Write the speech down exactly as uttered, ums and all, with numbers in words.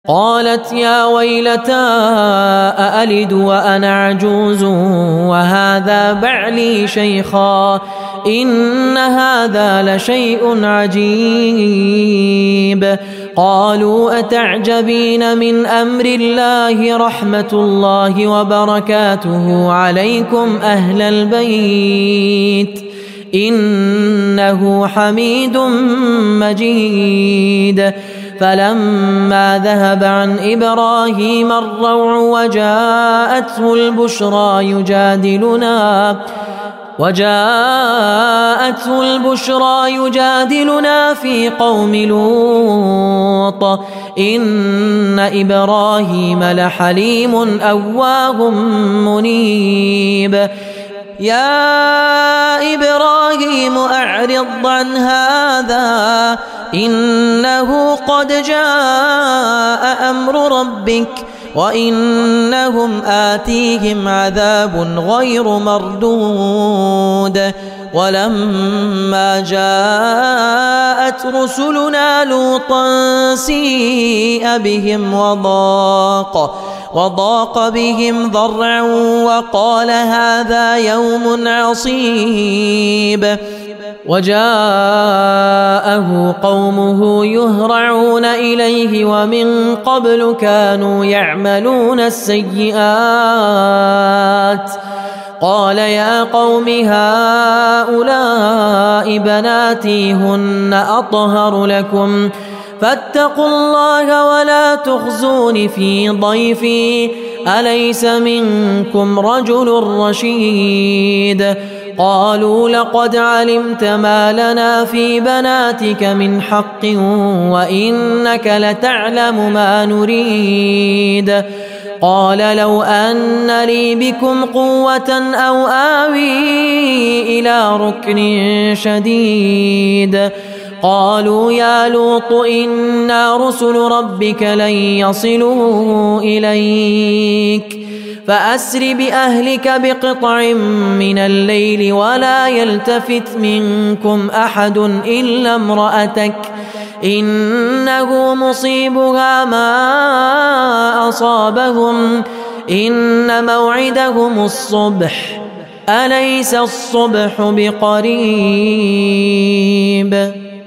قالت يا ويلتى أألد وأنا عجوز وهذا بعلي شيخا إن هذا لشيء عجيب. قالوا أتعجبين من أمر الله رحمة الله وبركاته عليكم أهل البيت إنه حميد مجيد. فلما ذهب عن إبراهيم الروع وجاءته البشرى يجادلنا وجاءته البشرى يجادلنا في قوم لوط إن إبراهيم لحليم أواه منيب. يا إبراهيم أعرض عن هذا إنه قد جاء أمر ربك وإنهم آتيهم عذاب غير مردود. ولما جاءت رسلنا لوطا سيء بهم وضاق وضاق بهم ذرعا وقال هذا يوم عصيب. وجاءه قومه يهرعون إليه ومن قبل كانوا يعملون السيئات. قال يا قوم هؤلاء بناتي هن أطهر لكم فاتقوا الله ولا تخزون في ضيفي أليس منكم رجل رشيد. قالوا لقد علمت ما لنا في بناتك من حق وإنك لتعلم ما نريد. قال لو أن لي بكم قوة أو آوي إلى ركن شديد. قالوا يا لوط إنا رسل ربك لن يصلوا إليك فأسر بأهلك بقطع من الليل ولا يلتفت منكم أحد إلا امرأتك إنه مصيبها ما أصابهم إن موعدهم الصبح أليس الصبح بقريب.